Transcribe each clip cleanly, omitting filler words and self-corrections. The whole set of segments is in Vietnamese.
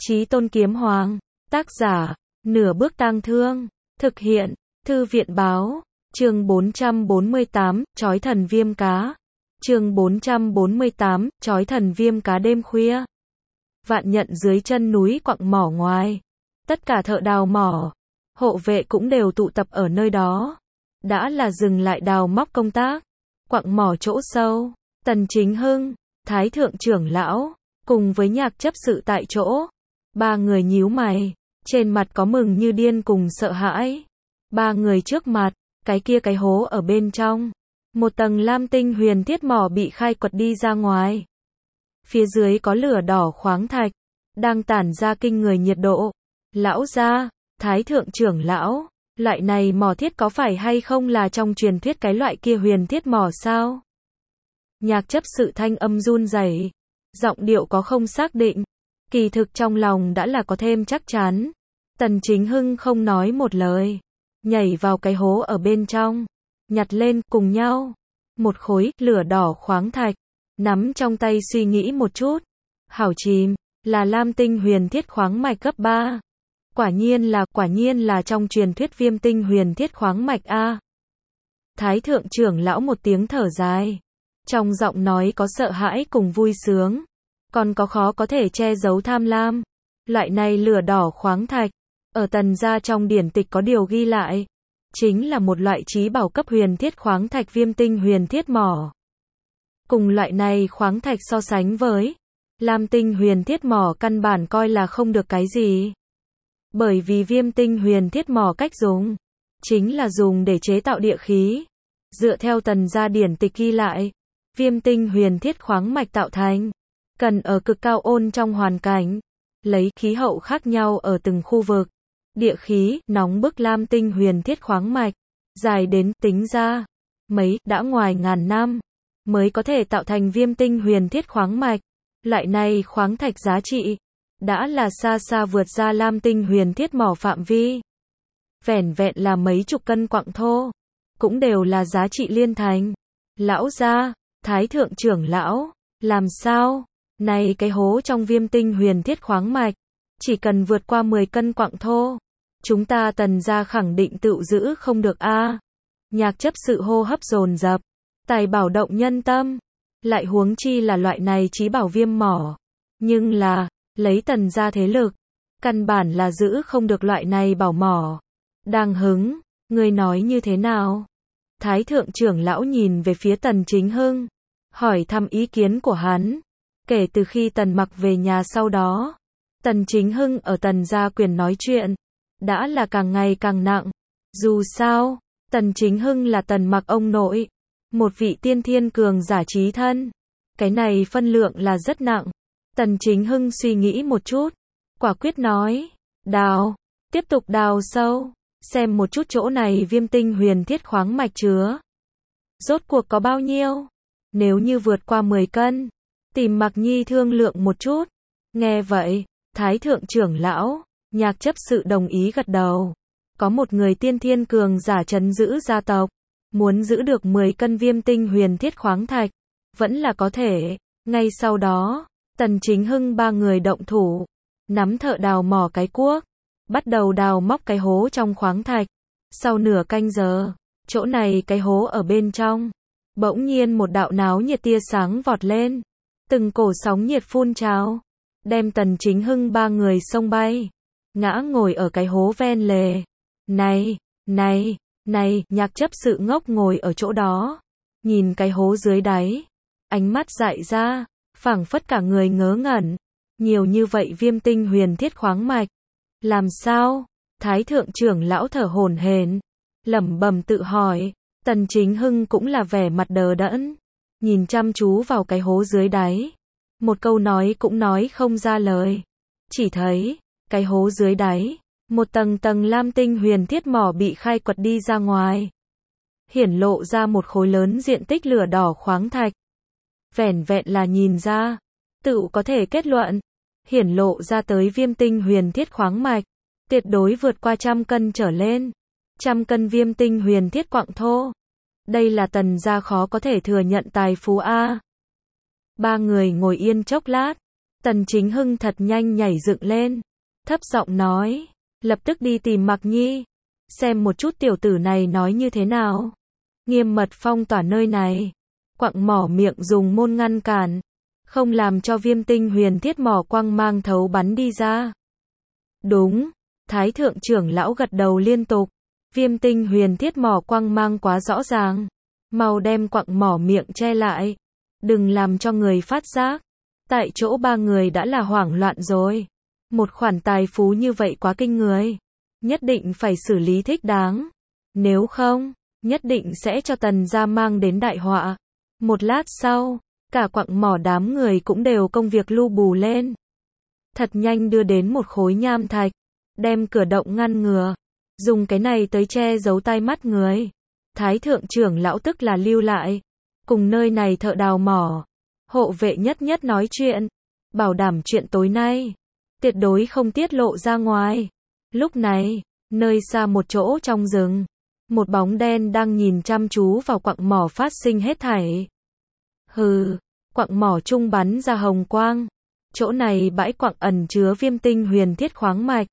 Chí Tôn Kiếm Hoàng. Tác giả, Nửa Bước Tang Thương. Thực hiện, Thư viện Báo. Chương 448, Chói thần viêm cá. Chương 448, Chói thần viêm cá đêm khuya. Vạn Nhận dưới chân núi quặng mỏ ngoài. Tất cả thợ đào mỏ, hộ vệ cũng đều tụ tập ở nơi đó. Đã là dừng lại đào móc công tác. Quặng mỏ chỗ sâu, Tần Chính Hưng, Thái Thượng trưởng lão, cùng với Nhạc chấp sự tại chỗ. Ba người nhíu mày, trên mặt có mừng như điên cùng sợ hãi. Ba người trước mặt, cái hố ở bên trong. Một tầng lam tinh huyền thiết mỏ bị khai quật đi ra ngoài. Phía dưới có lửa đỏ khoáng thạch, đang tản ra kinh người nhiệt độ. Lão gia, Thái Thượng trưởng lão, loại này mỏ thiết có phải hay không là trong truyền thuyết cái loại kia huyền thiết mỏ sao? Nhạc chấp sự thanh âm run rẩy, giọng điệu có không xác định, kỳ thực trong lòng đã là có thêm chắc chắn. Tần Chính Hưng không nói một lời, nhảy vào cái hố ở bên trong, nhặt lên cùng nhau một khối lửa đỏ khoáng thạch, nắm trong tay suy nghĩ một chút. Hảo chìm, là lam tinh huyền thiết khoáng mạch cấp 3. Quả nhiên là trong truyền thuyết viêm tinh huyền thiết khoáng mạch a. Thái Thượng trưởng lão một tiếng thở dài, trong giọng nói có sợ hãi cùng vui sướng, còn có khó có thể che giấu tham lam. Loại này lửa đỏ khoáng thạch, ở Tần gia trong điển tịch có điều ghi lại, chính là một loại chí bảo cấp huyền thiết khoáng thạch viêm tinh huyền thiết mỏ. Cùng loại này khoáng thạch so sánh với lam tinh huyền thiết mỏ căn bản coi là không được cái gì. Bởi vì viêm tinh huyền thiết mỏ cách dùng, chính là dùng để chế tạo địa khí. Dựa theo Tần gia điển tịch ghi lại, viêm tinh huyền thiết khoáng mạch tạo thành, cần ở cực cao ôn trong hoàn cảnh, lấy khí hậu khác nhau ở từng khu vực. Địa khí, nóng bức lam tinh huyền thiết khoáng mạch, dài đến, tính ra, đã ngoài ngàn năm, mới có thể tạo thành viêm tinh huyền thiết khoáng mạch. Loại này khoáng thạch giá trị, đã là xa xa vượt ra lam tinh huyền thiết mỏ phạm vi. Vẻn vẹn là mấy chục cân quặng thô, cũng đều là giá trị liên thành. Lão gia, Thái Thượng trưởng lão, làm sao? Này cái hố trong viêm tinh huyền thiết khoáng mạch, chỉ cần vượt qua 10 cân quặng thô, chúng ta Tần gia khẳng định tựu giữ không được a. Nhạc chấp sự hô hấp dồn dập, tài bảo động nhân tâm, lại huống chi là loại này chí bảo viêm mỏ. Nhưng là, lấy Tần gia thế lực, căn bản là giữ không được loại này bảo mỏ. Đang hứng, ngươi nói như thế nào? Thái Thượng trưởng lão nhìn về phía Tần Chính Hưng, hỏi thăm ý kiến của hắn. Kể từ khi Tần Mặc về nhà sau đó, Tần Chính Hưng ở Tần gia quyền nói chuyện, đã là càng ngày càng nặng. Dù sao, Tần Chính Hưng là Tần Mặc ông nội, một vị tiên thiên cường giả chí thân. Cái này phân lượng là rất nặng. Tần Chính Hưng suy nghĩ một chút, quả quyết nói, đào, tiếp tục đào sâu, xem một chút chỗ này viêm tinh huyền thiết khoáng mạch chứa. Rốt cuộc có bao nhiêu? Nếu như vượt qua 10 cân, tìm Mặc Nhi thương lượng một chút. Nghe vậy, Thái Thượng trưởng lão, Nhạc chấp sự đồng ý gật đầu. Có một người tiên thiên cường giả trấn giữ gia tộc, muốn giữ được 10 cân viêm tinh huyền thiết khoáng thạch, vẫn là có thể. Ngay sau đó, Tần Chính Hưng ba người động thủ, nắm thợ đào mỏ cái cuốc, bắt đầu đào móc cái hố trong khoáng thạch. Sau nửa canh giờ, chỗ này cái hố ở bên trong, bỗng nhiên một đạo náo nhiệt tia sáng vọt lên, từng cổ sóng nhiệt phun trào, đem Tần Chính Hưng ba người xông bay, ngã ngồi ở cái hố ven lề. Này, Nhạc chấp sự ngốc ngồi ở chỗ đó, nhìn cái hố dưới đáy, ánh mắt dại ra, phảng phất cả người ngớ ngẩn. Nhiều như vậy viêm tinh huyền thiết khoáng mạch, làm sao? Thái Thượng trưởng lão thở hổn hển, lẩm bẩm tự hỏi. Tần Chính Hưng cũng là vẻ mặt đờ đẫn, nhìn chăm chú vào cái hố dưới đáy, một câu nói cũng nói không ra lời. Chỉ thấy, cái hố dưới đáy, một tầng tầng lam tinh huyền thiết mỏ bị khai quật đi ra ngoài, hiển lộ ra một khối lớn diện tích lửa đỏ khoáng thạch. Vẻn vẹn là nhìn ra, tự có thể kết luận, hiển lộ ra tới viêm tinh huyền thiết khoáng mạch, tuyệt đối vượt qua 100 cân trở lên. 100 cân viêm tinh huyền thiết quặng thô. Đây là Tần gia khó có thể thừa nhận tài phú a. Ba người ngồi yên chốc lát, Tần Chính Hưng thật nhanh nhảy dựng lên, thấp giọng nói, lập tức đi tìm Mạc Nhi, xem một chút tiểu tử này nói như thế nào. Nghiêm mật phong tỏa nơi này. Quặng mỏ miệng dùng môn ngăn cản, không làm cho Viêm Tinh Huyền Thiết mỏ quang mang thấu bắn đi ra. Đúng, Thái thượng trưởng lão gật đầu liên tục. Viêm Tinh Huyền Thiết mỏ quang mang quá rõ ràng, mau đem quặng mỏ miệng che lại, đừng làm cho người phát giác. Tại chỗ ba người đã là hoảng loạn rồi. Một khoản tài phú như vậy quá kinh người, nhất định phải xử lý thích đáng, nếu không, nhất định sẽ cho Tần gia mang đến đại họa. Một lát sau, cả quặng mỏ đám người cũng đều công việc lu bù lên. Thật nhanh đưa đến một khối nham thạch, đem cửa động ngăn ngừa, dùng cái này tới che giấu tai mắt người. Thái thượng trưởng lão tức là lưu lại, cùng nơi này thợ đào mỏ, hộ vệ nhất nhất nói chuyện, bảo đảm chuyện tối nay tuyệt đối không tiết lộ ra ngoài. Lúc này, nơi xa một chỗ trong rừng, một bóng đen đang nhìn chăm chú vào quặng mỏ phát sinh hết thảy. Hừ, quặng mỏ trung bắn ra hồng quang. Chỗ này bãi quặng ẩn chứa Viêm Tinh Huyền Thiết khoáng mạch.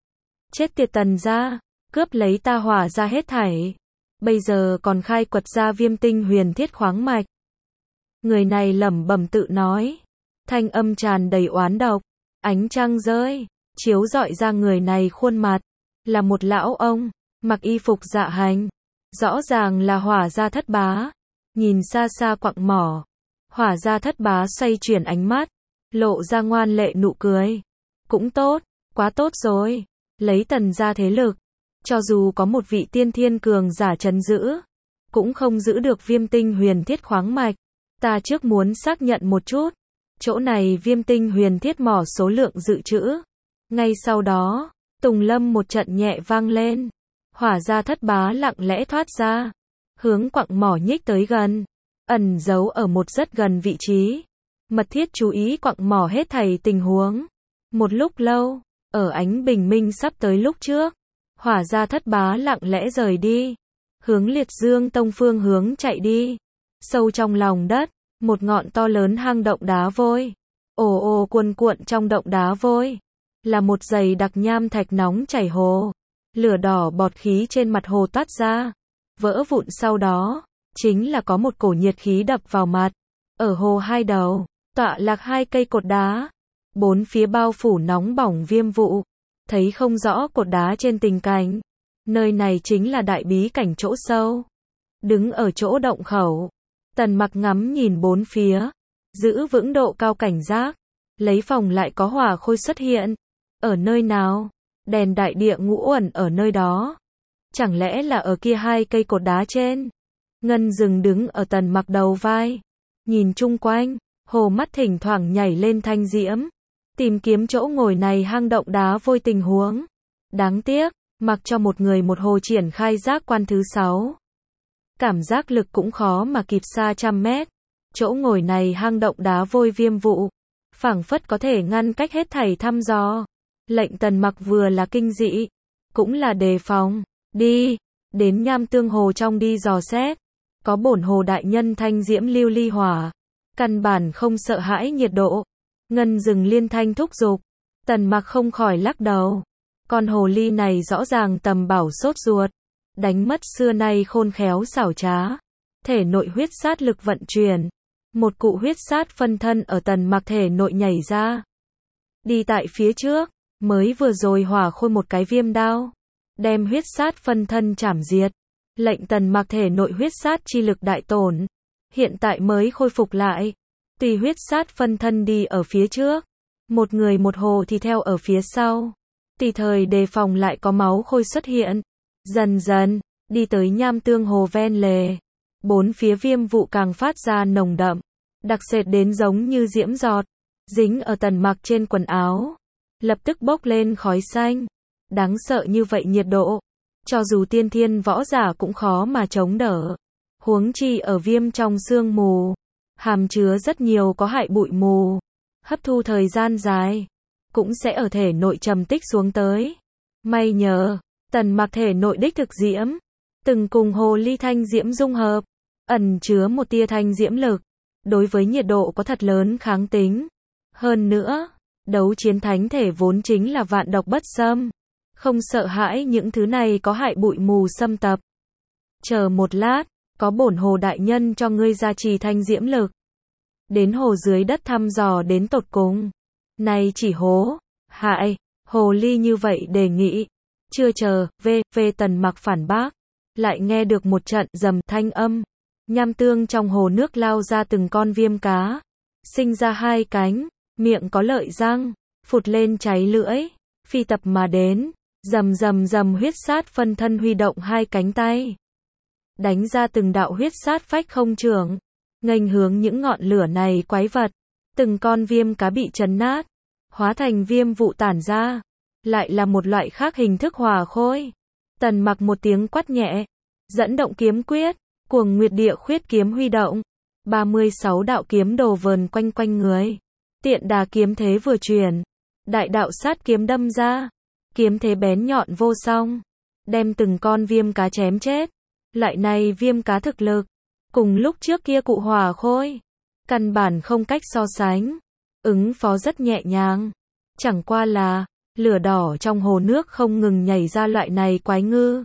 Chết tiệt Tần gia, cướp lấy ta hỏa ra hết thảy. Bây giờ còn khai quật ra Viêm Tinh Huyền Thiết khoáng mạch. Người này lẩm bẩm tự nói, thanh âm tràn đầy oán độc. Ánh trăng rơi, chiếu rọi ra người này khuôn mặt, là một lão ông, mặc y phục dạ hành, rõ ràng là Hỏa gia thất bá. Nhìn xa xa quặng mỏ, Hỏa gia thất bá xoay chuyển ánh mắt, lộ ra ngoan lệ nụ cười. Cũng tốt, quá tốt rồi, lấy Tần gia thế lực, cho dù có một vị tiên thiên cường giả trấn giữ, cũng không giữ được Viêm Tinh Huyền Thiết khoáng mạch. Ta trước muốn xác nhận một chút, chỗ này Viêm Tinh Huyền Thiết mỏ số lượng dự trữ. Ngay sau đó, tùng lâm một trận nhẹ vang lên, Hỏa gia thất bá lặng lẽ thoát ra, hướng quặng mỏ nhích tới gần, ẩn giấu ở một rất gần vị trí, mật thiết chú ý quặng mỏ hết thảy tình huống. Một lúc lâu, ở ánh bình minh sắp tới lúc trước, Hỏa gia thất bá lặng lẽ rời đi, hướng Liệt Dương Tông phương hướng chạy đi. Sâu trong lòng đất, một ngọn to lớn hang động đá vôi, ồ ồ cuồn cuộn trong động đá vôi, là một dày đặc nham thạch nóng chảy hồ. Lửa đỏ bọt khí trên mặt hồ toát ra, vỡ vụn sau đó, chính là có một cổ nhiệt khí đập vào mặt. Ở hồ hai đầu, tọa lạc hai cây cột đá, bốn phía bao phủ nóng bỏng viêm vụ, thấy không rõ cột đá trên tình cảnh. Nơi này chính là đại bí cảnh chỗ sâu. Đứng ở chỗ động khẩu, Tần Mặc ngắm nhìn bốn phía, giữ vững độ cao cảnh giác, lấy phòng lại có hỏa khôi xuất hiện. Ở nơi nào? Đèn đại địa ngũ uẩn ở nơi đó. Chẳng lẽ là ở kia hai cây cột đá trên? Ngân Dừng đứng ở Tần Mặc đầu vai, nhìn chung quanh, hồ mắt thỉnh thoảng nhảy lên thanh diễm, tìm kiếm chỗ ngồi này hang động đá vôi tình huống. Đáng tiếc, mặc cho một người một hồ triển khai giác quan thứ 6. Cảm giác lực cũng khó mà kịp xa trăm mét. Chỗ ngồi này hang động đá vôi viêm vụ, phảng phất có thể ngăn cách hết thảy thăm dò. Lệnh Tần Mặc vừa là kinh dị, cũng là đề phòng. Đi, đến Nham Tương Hồ trong đi dò xét. Có bổn hồ đại nhân thanh diễm lưu ly hỏa, căn bản không sợ hãi nhiệt độ. Ngân Dừng liên thanh thúc giục. Tần Mặc không khỏi lắc đầu. Con hồ ly này rõ ràng tầm bảo sốt ruột, đánh mất xưa nay khôn khéo xảo trá. Thể nội huyết sát lực vận chuyển, một cụ huyết sát phân thân ở Tần Mặc thể nội nhảy ra. Đi tại phía trước, mới vừa rồi hỏa khôi một cái viêm đao, đem huyết sát phân thân chảm diệt. Lệnh Tần Mặc thể nội huyết sát chi lực đại tổn, hiện tại mới khôi phục lại. Tùy huyết sát phân thân đi ở phía trước, một người một hồ thì theo ở phía sau. Tùy thời đề phòng lại có máu khôi xuất hiện. Dần dần, đi tới Nham Tương Hồ ven lề. Bốn phía viêm vụ càng phát ra nồng đậm, đặc sệt đến giống như diễm giọt, dính ở Tần Mặc trên quần áo, lập tức bốc lên khói xanh. Đáng sợ như vậy nhiệt độ, cho dù tiên thiên võ giả cũng khó mà chống đỡ. Huống chi ở viêm trong sương mù, hàm chứa rất nhiều có hại bụi mù, hấp thu thời gian dài, cũng sẽ ở thể nội trầm tích xuống tới. May nhờ, Tần Mặc thể nội đích thực diễm, từng cùng hồ ly thanh diễm dung hợp, ẩn chứa một tia thanh diễm lực, đối với nhiệt độ có thật lớn kháng tính. Hơn nữa, đấu chiến thánh thể vốn chính là vạn độc bất xâm, không sợ hãi những thứ này có hại bụi mù xâm tập. Chờ một lát, có bổn hồ đại nhân cho ngươi gia trì thanh diễm lực. Đến hồ dưới đất thăm dò đến tột cùng. Này chỉ hố, hại, hồ ly như vậy đề nghị. Chưa chờ, Tần Mặc phản bác. Lại nghe được một trận rầm thanh âm. Nham tương trong hồ nước lao ra từng con viêm cá. Sinh ra hai cánh, miệng có lợi răng, phụt lên cháy lưỡi, phi tập mà đến. Rầm huyết sát phân thân huy động hai cánh tay. Đánh ra từng đạo huyết sát phách không trưởng. Nghênh hướng những ngọn lửa này quái vật. Từng con viêm cá bị chấn nát. Hóa thành viêm vụ tản ra. Lại là một loại khác hình thức hỏa khôi. Tần Mặc một tiếng quát nhẹ. Dẫn động kiếm quyết. Cuồng Nguyệt Địa Khuyết kiếm huy động. 36 đạo kiếm đồ vờn quanh quanh người. Tiện đà kiếm thế vừa chuyển. Đại đạo sát kiếm đâm ra. Kiếm thế bén nhọn vô song. Đem từng con viêm cá chém chết. Lại này viêm cá thực lực. Cùng lúc trước kia cụ hỏa khôi. Căn bản không cách so sánh. Ứng phó rất nhẹ nhàng. Chẳng qua là, lửa đỏ trong hồ nước không ngừng nhảy ra loại này quái ngư.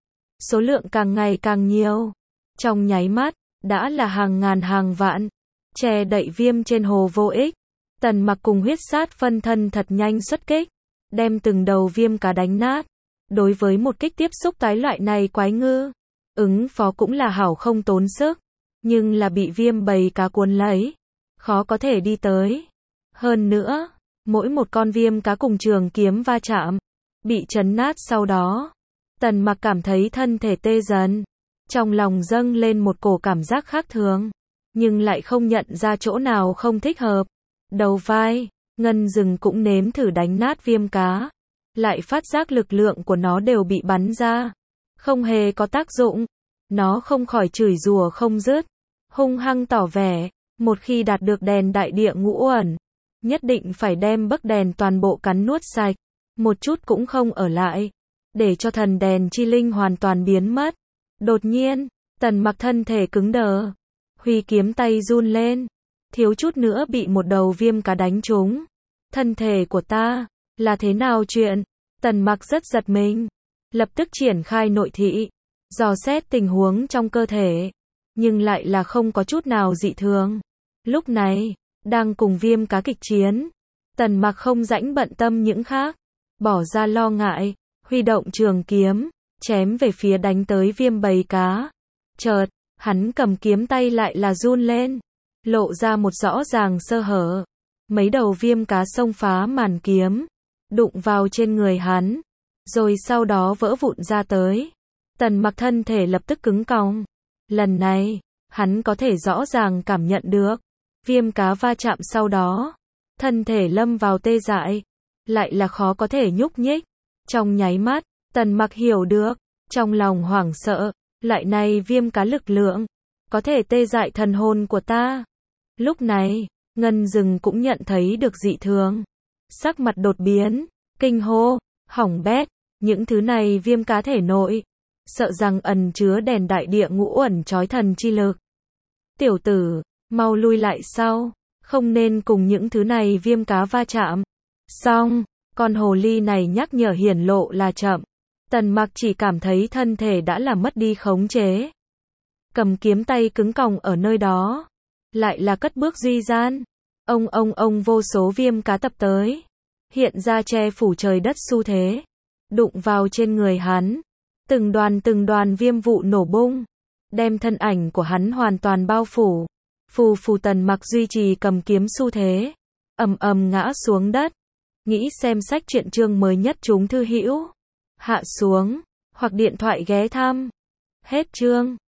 Số lượng càng ngày càng nhiều. Trong nháy mắt, đã là hàng ngàn hàng vạn. Che đậy viêm trên hồ vô ích. Tần Mặc cùng huyết sát phân thân thật nhanh xuất kích. Đem từng đầu viêm cá đánh nát. Đối với một kích tiếp xúc tái loại này quái ngư. Ứng phó cũng là hảo không tốn sức. Nhưng là bị viêm bầy cá cuốn lấy. Khó có thể đi tới. Hơn nữa, mỗi một con viêm cá cùng trường kiếm va chạm. Bị chấn nát sau đó. Tần Mặc cảm thấy thân thể tê dần. Trong lòng dâng lên một cổ cảm giác khác thường. Nhưng lại không nhận ra chỗ nào không thích hợp. Đầu vai, ngân rừng cũng nếm thử đánh nát viêm cá. Lại phát giác lực lượng của nó đều bị bắn ra. Không hề có tác dụng. Nó không khỏi chửi rủa không dứt. Hung hăng tỏ vẻ. Một khi đạt được đèn đại địa ngũ uẩn. Nhất định phải đem bấc đèn toàn bộ cắn nuốt sạch. Một chút cũng không ở lại. Để cho thần đèn chi linh hoàn toàn biến mất. Đột nhiên, Tần Mặc thân thể cứng đờ. Huy kiếm tay run lên. Thiếu chút nữa bị một đầu viêm cá đánh trúng. Thân thể của ta, là thế nào chuyện? Tần Mặc rất giật mình. Lập tức triển khai nội thị. Dò xét tình huống trong cơ thể. Nhưng lại là không có chút nào dị thường. Lúc này, đang cùng viêm cá kịch chiến. Tần Mặc không rảnh bận tâm những khác. Bỏ ra lo ngại. Huy động trường kiếm. Chém về phía đánh tới viêm bầy cá. Chợt, hắn cầm kiếm tay lại là run lên. Lộ ra một rõ ràng sơ hở. Mấy đầu viêm cá xông phá màn kiếm. Đụng vào trên người hắn. Rồi sau đó vỡ vụn ra tới. Tần Mặc thân thể lập tức cứng cong. Lần này, hắn có thể rõ ràng cảm nhận được. Viêm cá va chạm sau đó. Thân thể lâm vào tê dại. Lại là khó có thể nhúc nhích. Trong nháy mắt, Tần Mặc hiểu được. Trong lòng hoảng sợ. Lại này viêm cá lực lượng. Có thể tê dại thần hồn của ta. Lúc này, ngân rừng cũng nhận thấy được dị thường. Sắc mặt đột biến. Kinh hô. Hỏng bét. Những thứ này viêm cá thể nội. Sợ rằng ẩn chứa đèn đại địa ngũ uẩn chói thần chi lực. Tiểu tử, mau lui lại sau. Không nên cùng những thứ này viêm cá va chạm. Xong, con hồ ly này nhắc nhở hiển lộ là chậm. Tần Mặc chỉ cảm thấy thân thể đã là mất đi khống chế. Cầm kiếm tay cứng còng ở nơi đó. Lại là cất bước duy gian. Ông vô số viêm cá tập tới. Hiện ra che phủ trời đất xu thế. Đụng vào trên người hắn. Từng đoàn viêm vụ nổ bung. Đem thân ảnh của hắn hoàn toàn bao phủ. Phù Tần Mặc duy trì cầm kiếm xu thế. Ầm ngã xuống đất. Nghĩ xem sách truyện chương mới nhất chúng thư hữu. Hạ xuống. Hoặc điện thoại ghé thăm. Hết chương.